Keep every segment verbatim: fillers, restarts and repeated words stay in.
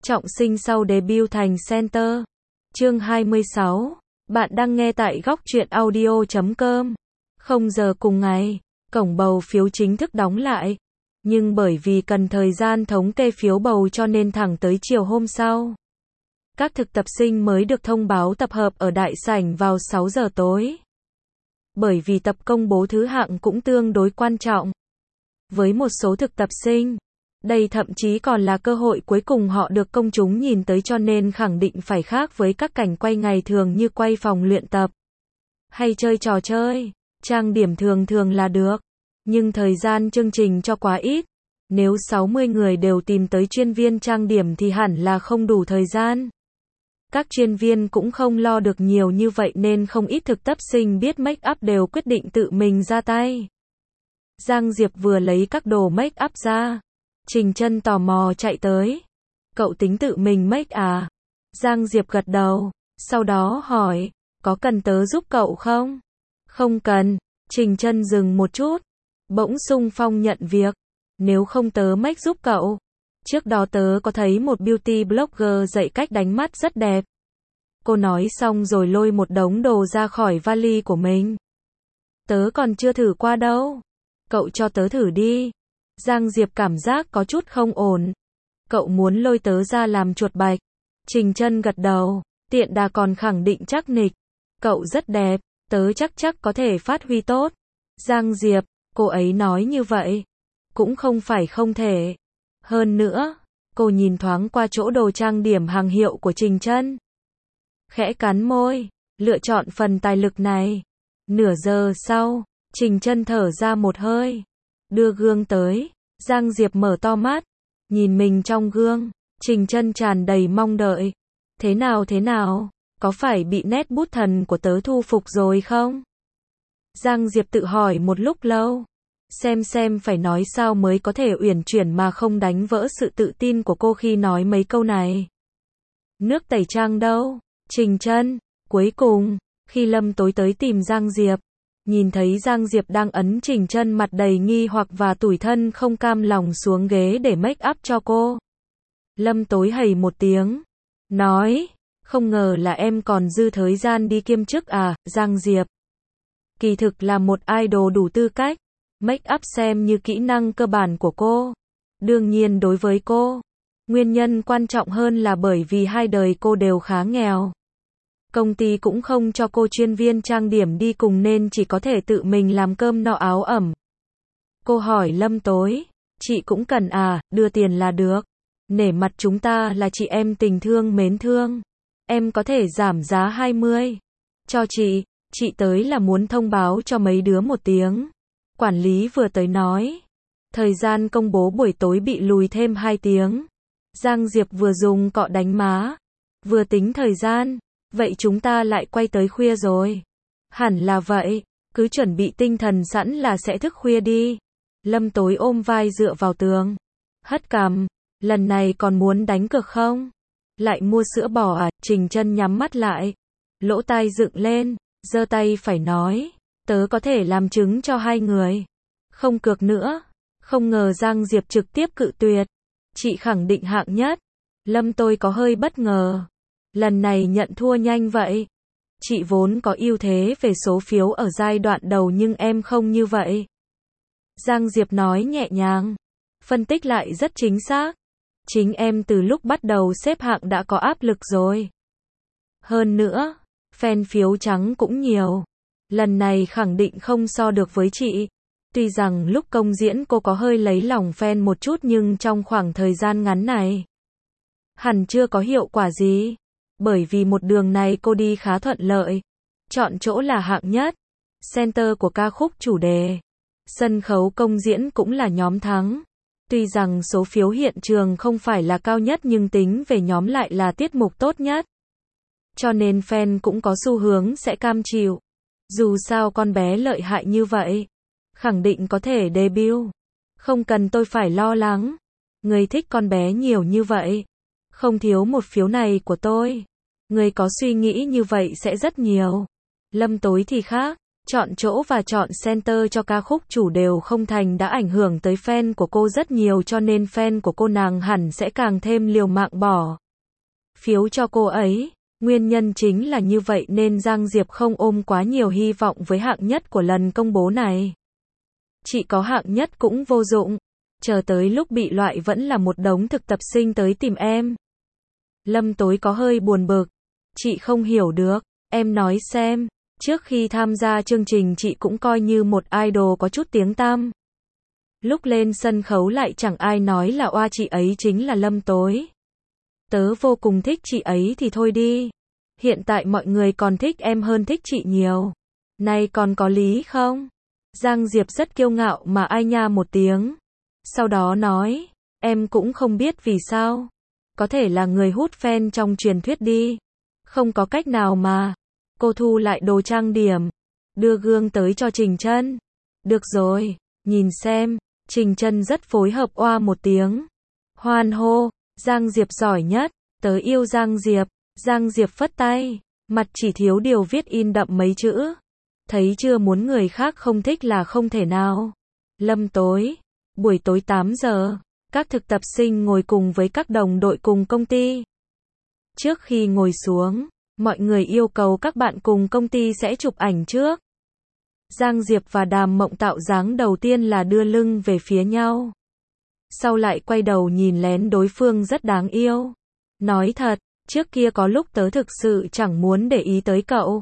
trọng sinh sau debut thành center. Chương hai mươi sáu. Bạn đang nghe tại góc truyện audio chấm com. Không giờ cùng ngày, cổng bầu phiếu chính thức đóng lại. Nhưng bởi vì cần thời gian thống kê phiếu bầu cho nên thẳng tới chiều hôm sau, các thực tập sinh mới được thông báo tập hợp ở đại sảnh vào sáu giờ tối. Bởi vì tập công bố thứ hạng cũng tương đối quan trọng. Với một số thực tập sinh, đây thậm chí còn là cơ hội cuối cùng họ được công chúng nhìn tới, cho nên khẳng định phải khác với các cảnh quay ngày thường như quay phòng luyện tập hay chơi trò chơi. Trang điểm thường thường là được, nhưng thời gian chương trình cho quá ít. Nếu sáu mươi người đều tìm tới chuyên viên trang điểm thì hẳn là không đủ thời gian. Các chuyên viên cũng không lo được nhiều như vậy nên không ít thực tập sinh biết make up đều quyết định tự mình ra tay. Giang Diệp vừa lấy các đồ make up ra, Trình Chân tò mò chạy tới. Cậu tính tự mình make à? Giang Diệp gật đầu, sau đó hỏi, có cần tớ giúp cậu không? Không cần. Trình Chân dừng một chút, bỗng xung phong nhận việc. Nếu không tớ make giúp cậu. Trước đó tớ có thấy một beauty blogger dạy cách đánh mắt rất đẹp. Cô nói xong rồi lôi một đống đồ ra khỏi vali của mình. Tớ còn chưa thử qua đâu. Cậu cho tớ thử đi. Giang Diệp cảm giác có chút không ổn. Cậu muốn lôi tớ ra làm chuột bạch. Trình Chân gật đầu, tiện đà còn khẳng định chắc nịch. Cậu rất đẹp, tớ chắc chắc có thể phát huy tốt. Giang Diệp, cô ấy nói như vậy. Cũng không phải không thể. Hơn nữa, cô nhìn thoáng qua chỗ đồ trang điểm hàng hiệu của Trình Chân. Khẽ cắn môi, lựa chọn phần tài lực này. Nửa giờ sau, Trình Chân thở ra một hơi. Đưa gương tới, Giang Diệp mở to mắt, nhìn mình trong gương. Trình Chân tràn đầy mong đợi. Thế nào thế nào, có phải bị nét bút thần của tớ thu phục rồi không? Giang Diệp tự hỏi một lúc lâu. Xem xem phải nói sao mới có thể uyển chuyển mà không đánh vỡ sự tự tin của cô khi nói mấy câu này. Nước tẩy trang đâu? Trình Chân, cuối cùng, khi Lâm Tối tới tìm Giang Diệp, nhìn thấy Giang Diệp đang ấn Trình Chân mặt đầy nghi hoặc và tủi thân không cam lòng xuống ghế để make up cho cô. Lâm Tối hầy một tiếng, nói, không ngờ là em còn dư thời gian đi kiêm chức à, Giang Diệp. Kỳ thực là một idol đủ tư cách. Make up xem như kỹ năng cơ bản của cô. Đương nhiên đối với cô, nguyên nhân quan trọng hơn là bởi vì hai đời cô đều khá nghèo. Công ty cũng không cho cô chuyên viên trang điểm đi cùng nên chỉ có thể tự mình làm cơm no áo ẩm. Cô hỏi Lâm Tối, chị cũng cần à, đưa tiền là được. Nể mặt chúng ta là chị em tình thương mến thương. Em có thể giảm giá hai mươi. Cho chị, chị tới là muốn thông báo cho mấy đứa một tiếng. Quản lý vừa tới nói, thời gian công bố buổi tối bị lùi thêm hai tiếng. Giang Diệp vừa dùng cọ đánh má, vừa tính thời gian, vậy chúng ta lại quay tới khuya rồi. Hẳn là vậy, cứ chuẩn bị tinh thần sẵn là sẽ thức khuya đi. Lâm Tối ôm vai dựa vào tường, hất cằm, lần này còn muốn đánh cược không? Lại mua sữa bò à? Trình Chân nhắm mắt lại, lỗ tai dựng lên, giơ tay phải nói. Tớ có thể làm chứng cho hai người. Không cược nữa. Không ngờ Giang Diệp trực tiếp cự tuyệt. Chị khẳng định hạng nhất. Lâm Tôi có hơi bất ngờ. Lần này nhận thua nhanh vậy. Chị vốn có ưu thế về số phiếu ở giai đoạn đầu nhưng em không như vậy. Giang Diệp nói nhẹ nhàng. Phân tích lại rất chính xác. Chính em từ lúc bắt đầu xếp hạng đã có áp lực rồi. Hơn nữa, fan phiếu trắng cũng nhiều. Lần này khẳng định không so được với chị. Tuy rằng lúc công diễn cô có hơi lấy lòng fan một chút nhưng trong khoảng thời gian ngắn này, hẳn chưa có hiệu quả gì. Bởi vì một đường này cô đi khá thuận lợi. Chọn chỗ là hạng nhất. Center của ca khúc chủ đề. Sân khấu công diễn cũng là nhóm thắng. Tuy rằng số phiếu hiện trường không phải là cao nhất nhưng tính về nhóm lại là tiết mục tốt nhất. Cho nên fan cũng có xu hướng sẽ cam chịu. Dù sao con bé lợi hại như vậy, khẳng định có thể debut. Không cần tôi phải lo lắng. Người thích con bé nhiều như vậy. Không thiếu một phiếu này của tôi. Người có suy nghĩ như vậy sẽ rất nhiều. Lâm Tối thì khác. Chọn chỗ và chọn center cho ca khúc chủ đều không thành đã ảnh hưởng tới fan của cô rất nhiều cho nên fan của cô nàng hẳn sẽ càng thêm liều mạng bỏ phiếu cho cô ấy. Nguyên nhân chính là như vậy nên Giang Diệp không ôm quá nhiều hy vọng với hạng nhất của lần công bố này. Chị có hạng nhất cũng vô dụng. Chờ tới lúc bị loại vẫn là một đống thực tập sinh tới tìm em. Lâm Tối có hơi buồn bực. Chị không hiểu được. Em nói xem. Trước khi tham gia chương trình chị cũng coi như một idol có chút tiếng tăm. Lúc lên sân khấu lại chẳng ai nói là oa chị ấy chính là Lâm Tối. Tớ vô cùng thích chị ấy thì thôi đi. Hiện tại mọi người còn thích em hơn thích chị nhiều. Này còn có lý không? Giang Diệp rất kiêu ngạo mà ai nha một tiếng. Sau đó nói, em cũng không biết vì sao. Có thể là người hút fan trong truyền thuyết đi. Không có cách nào mà. Cô thu lại đồ trang điểm. Đưa gương tới cho Trình Trân. Được rồi, nhìn xem. Trình Trân rất phối hợp oa một tiếng. Hoan hô, Giang Diệp giỏi nhất. Tớ yêu Giang Diệp. Giang Diệp phất tay. Mặt chỉ thiếu điều viết in đậm mấy chữ. Thấy chưa, muốn người khác không thích là không thể nào. Lâm Tối. Buổi tối tám giờ. Các thực tập sinh ngồi cùng với các đồng đội cùng công ty. Trước khi ngồi xuống, mọi người yêu cầu các bạn cùng công ty sẽ chụp ảnh trước. Giang Diệp và Đàm Mộng tạo dáng đầu tiên là đưa lưng về phía nhau. Sau lại quay đầu nhìn lén đối phương rất đáng yêu. Nói thật, trước kia có lúc tớ thực sự chẳng muốn để ý tới cậu.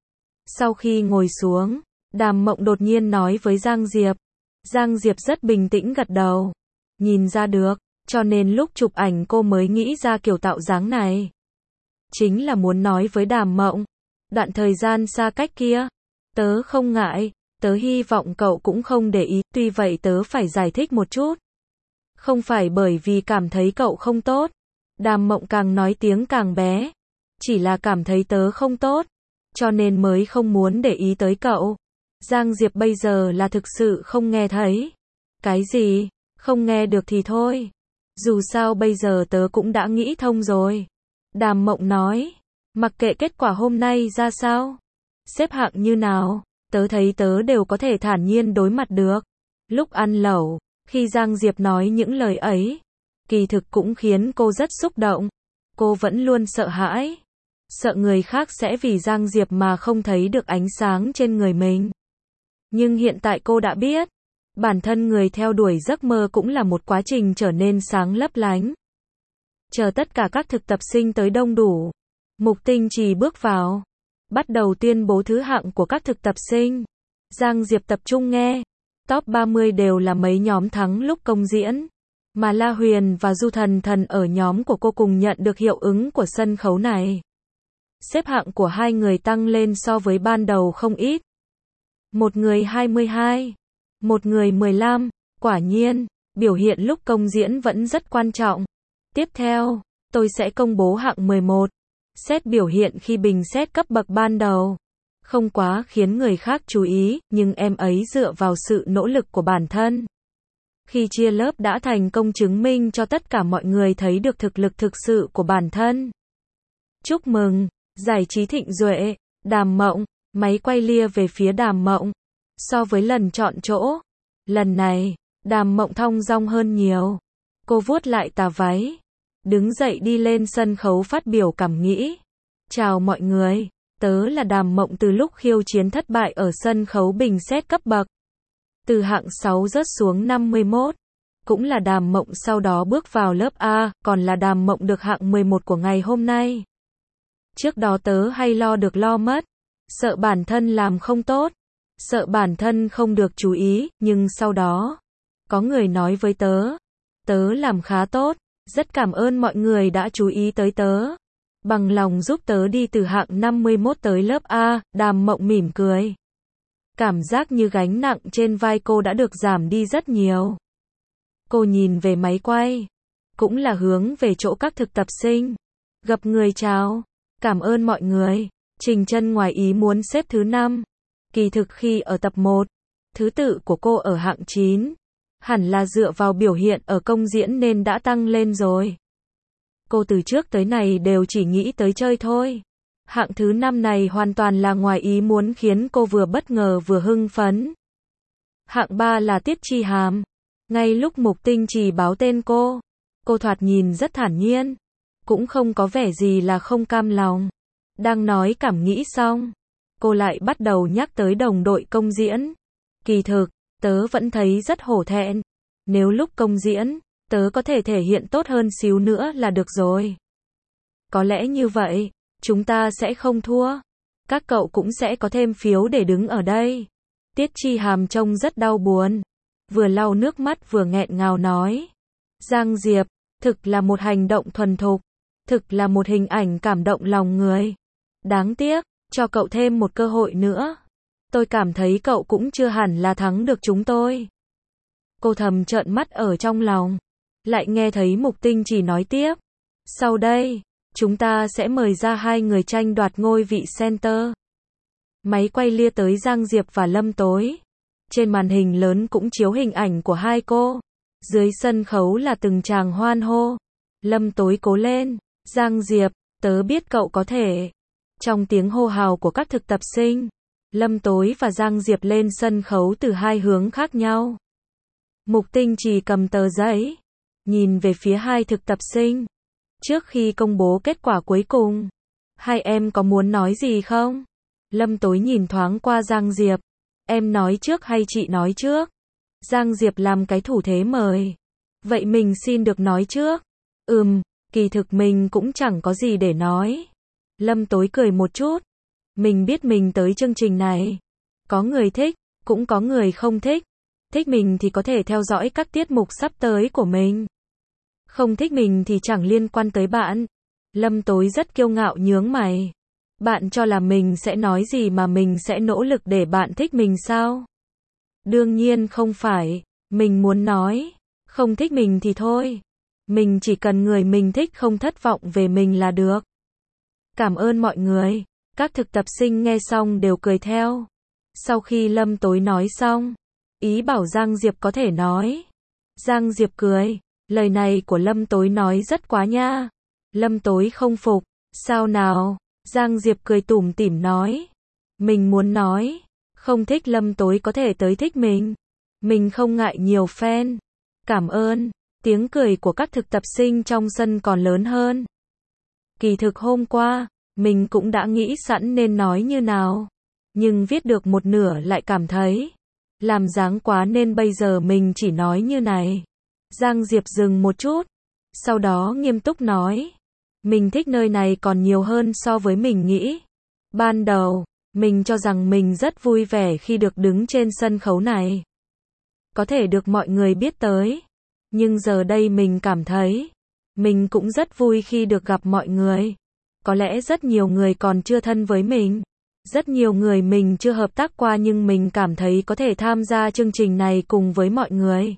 Sau khi ngồi xuống, Đàm Mộng đột nhiên nói với Giang Diệp. Giang Diệp rất bình tĩnh gật đầu. Nhìn ra được, cho nên lúc chụp ảnh cô mới nghĩ ra kiểu tạo dáng này. Chính là muốn nói với Đàm Mộng. Đoạn thời gian xa cách kia, tớ không ngại, tớ hy vọng cậu cũng không để ý, tuy vậy tớ phải giải thích một chút. Không phải bởi vì cảm thấy cậu không tốt. Đàm Mộng càng nói tiếng càng bé. Chỉ là cảm thấy tớ không tốt, cho nên mới không muốn để ý tới cậu. Giang Diệp bây giờ là thực sự không nghe thấy. Cái gì? Không nghe được thì thôi. Dù sao bây giờ tớ cũng đã nghĩ thông rồi. Đàm Mộng nói. Mặc kệ kết quả hôm nay ra sao, xếp hạng như nào, tớ thấy tớ đều có thể thản nhiên đối mặt được. Lúc ăn lẩu, khi Giang Diệp nói những lời ấy, kỳ thực cũng khiến cô rất xúc động. Cô vẫn luôn sợ hãi. Sợ người khác sẽ vì Giang Diệp mà không thấy được ánh sáng trên người mình. Nhưng hiện tại cô đã biết, bản thân người theo đuổi giấc mơ cũng là một quá trình trở nên sáng lấp lánh. Chờ tất cả các thực tập sinh tới đông đủ, Mục Tinh Trì bước vào, bắt đầu tuyên bố thứ hạng của các thực tập sinh. Giang Diệp tập trung nghe. Top ba mươi đều là mấy nhóm thắng lúc công diễn, mà La Huyền và Du Thần Thần ở nhóm của cô cùng nhận được hiệu ứng của sân khấu này. Xếp hạng của hai người tăng lên so với ban đầu không ít. Một người hai mươi hai, một người mười lăm, quả nhiên, biểu hiện lúc công diễn vẫn rất quan trọng. Tiếp theo, tôi sẽ công bố hạng mười một. Xét biểu hiện khi bình xét cấp bậc ban đầu. Không quá khiến người khác chú ý, nhưng em ấy dựa vào sự nỗ lực của bản thân. Khi chia lớp đã thành công chứng minh cho tất cả mọi người thấy được thực lực thực sự của bản thân. Chúc mừng, giải trí Thịnh Duệ, Đàm Mộng, máy quay lia về phía Đàm Mộng. So với lần chọn chỗ, lần này, Đàm Mộng thong dong hơn nhiều. Cô vuốt lại tà váy, đứng dậy đi lên sân khấu phát biểu cảm nghĩ. Chào mọi người, tớ là Đàm Mộng từ lúc khiêu chiến thất bại ở sân khấu bình xét cấp bậc. Từ hạng sáu rớt xuống năm mươi mốt. Cũng là Đàm Mộng sau đó bước vào lớp A, còn là Đàm Mộng được hạng mười một của ngày hôm nay. Trước đó tớ hay lo được lo mất, sợ bản thân làm không tốt, sợ bản thân không được chú ý, nhưng sau đó, có người nói với tớ, tớ làm khá tốt, rất cảm ơn mọi người đã chú ý tới tớ. Bằng lòng giúp tớ đi từ hạng năm mươi mốt tới lớp A, Đàm Mộng mỉm cười. Cảm giác như gánh nặng trên vai cô đã được giảm đi rất nhiều. Cô nhìn về máy quay, cũng là hướng về chỗ các thực tập sinh. Gặp người chào, cảm ơn mọi người. Trình Trân ngoài ý muốn xếp thứ năm. Kỳ thực khi ở tập một, thứ tự của cô ở hạng chín. Hẳn là dựa vào biểu hiện ở công diễn nên đã tăng lên rồi. Cô từ trước tới nay đều chỉ nghĩ tới chơi thôi. Hạng thứ năm này hoàn toàn là ngoài ý muốn khiến cô vừa bất ngờ vừa hưng phấn. Hạng ba là Tiết Chi Hàm. Ngay lúc Mục Tinh Trì báo tên cô, cô thoạt nhìn rất thản nhiên, cũng không có vẻ gì là không cam lòng. Đang nói cảm nghĩ xong, cô lại bắt đầu nhắc tới đồng đội công diễn. Kỳ thực, tớ vẫn thấy rất hổ thẹn. Nếu lúc công diễn, tớ có thể thể hiện tốt hơn xíu nữa là được rồi. Có lẽ như vậy, chúng ta sẽ không thua. Các cậu cũng sẽ có thêm phiếu để đứng ở đây. Tiết Chi Hàm trông rất đau buồn. Vừa lau nước mắt vừa nghẹn ngào nói. Giang Diệp, thực là một hành động thuần thục. Thực là một hình ảnh cảm động lòng người. Đáng tiếc, cho cậu thêm một cơ hội nữa. Tôi cảm thấy cậu cũng chưa hẳn là thắng được chúng tôi. Cô thầm trợn mắt ở trong lòng. Lại nghe thấy Mục Tinh Trì nói tiếp. Sau đây, chúng ta sẽ mời ra hai người tranh đoạt ngôi vị center. Máy quay lia tới Giang Diệp và Lâm Tối. Trên màn hình lớn cũng chiếu hình ảnh của hai cô. Dưới sân khấu là từng tràng hoan hô. Lâm Tối cố lên. Giang Diệp, tớ biết cậu có thể. Trong tiếng hô hào của các thực tập sinh, Lâm Tối và Giang Diệp lên sân khấu từ hai hướng khác nhau. Mục Tinh Trì cầm tờ giấy, nhìn về phía hai thực tập sinh. Trước khi công bố kết quả cuối cùng, hai em có muốn nói gì không? Lâm Tối nhìn thoáng qua Giang Diệp. Em nói trước hay chị nói trước? Giang Diệp làm cái thủ thế mời. Vậy mình xin được nói trước. Ừm, kỳ thực mình cũng chẳng có gì để nói. Lâm Tối cười một chút. Mình biết mình tới chương trình này. Có người thích, cũng có người không thích. Thích mình thì có thể theo dõi các tiết mục sắp tới của mình. Không thích mình thì chẳng liên quan tới bạn. Lâm Tối rất kiêu ngạo nhướng mày. Bạn cho là mình sẽ nói gì mà mình sẽ nỗ lực để bạn thích mình sao? Đương nhiên không phải. Mình muốn nói. Không thích mình thì thôi. Mình chỉ cần người mình thích không thất vọng về mình là được. Cảm ơn mọi người. Các thực tập sinh nghe xong đều cười theo. Sau khi Lâm Tối nói xong, ý bảo Giang Diệp có thể nói. Giang Diệp cười. Lời này của Lâm Tối nói rất quá nha. Lâm Tối không phục. Sao nào? Giang Diệp cười tủm tỉm nói. Mình muốn nói. Không thích Lâm Tối có thể tới thích mình. Mình không ngại nhiều fan. Cảm ơn. Tiếng cười của các thực tập sinh trong sân còn lớn hơn. Kỳ thực hôm qua, mình cũng đã nghĩ sẵn nên nói như nào. Nhưng viết được một nửa lại cảm thấy làm dáng quá nên bây giờ mình chỉ nói như này. Giang Diệp dừng một chút. Sau đó nghiêm túc nói. Mình thích nơi này còn nhiều hơn so với mình nghĩ. Ban đầu, mình cho rằng mình rất vui vẻ khi được đứng trên sân khấu này. Có thể được mọi người biết tới. Nhưng giờ đây mình cảm thấy, mình cũng rất vui khi được gặp mọi người. Có lẽ rất nhiều người còn chưa thân với mình. Rất nhiều người mình chưa hợp tác qua nhưng mình cảm thấy có thể tham gia chương trình này cùng với mọi người.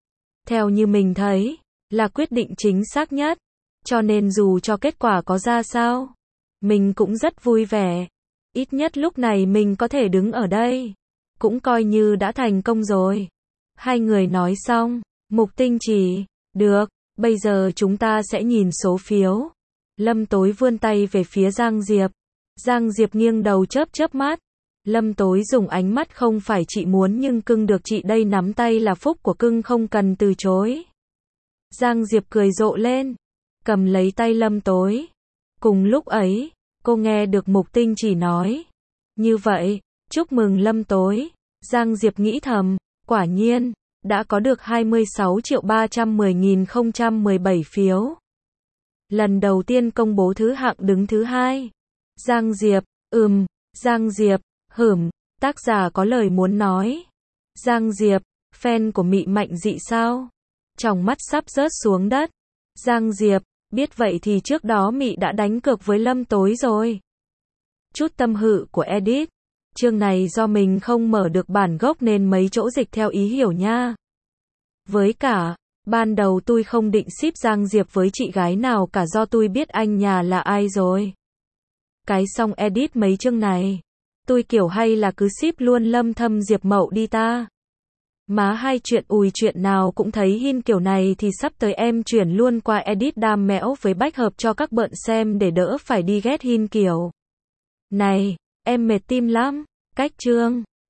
Theo như mình thấy, là quyết định chính xác nhất. Cho nên dù cho kết quả có ra sao, mình cũng rất vui vẻ. Ít nhất lúc này mình có thể đứng ở đây. Cũng coi như đã thành công rồi. Hai người nói xong, Mục Tinh Trì, được, bây giờ chúng ta sẽ nhìn số phiếu. Lâm Tối vươn tay về phía Giang Diệp. Giang Diệp nghiêng đầu chớp chớp mắt. Lâm Tối dùng ánh mắt không phải chị muốn nhưng cưng được chị đây nắm tay là phúc của cưng không cần từ chối. Giang Diệp cười rộ lên, cầm lấy tay Lâm Tối. Cùng lúc ấy, cô nghe được Mục Tinh Trì nói. Như vậy, chúc mừng Lâm Tối. Giang Diệp nghĩ thầm, quả nhiên, đã có được hai mươi sáu triệu ba trăm mười nghìn không trăm mười bảy phiếu. Lần đầu tiên công bố thứ hạng đứng thứ hai. Giang Diệp, ừm, Giang Diệp, hửm, tác giả có lời muốn nói. Giang Diệp, fan của Mị Mạnh Dị sao? Tròng mắt sắp rớt xuống đất. Giang Diệp, biết vậy thì trước đó Mị đã đánh cược với Lâm Tối rồi. Chút tâm hự của edit. Chương này do mình không mở được bản gốc nên mấy chỗ dịch theo ý hiểu nha. Với cả, ban đầu tôi không định ship Giang Diệp với chị gái nào cả do tôi biết anh nhà là ai rồi. Cái xong edit mấy chương này. Tôi kiểu hay là cứ ship luôn Lâm Thâm Diệp Mậu đi ta. Má hai chuyện ùi chuyện nào cũng thấy hin kiểu này thì sắp tới em chuyển luôn qua edit đam mẽo với bách hợp cho các bợn xem để đỡ phải đi ghét hin kiểu. Này, em mệt tim lắm. Cách chương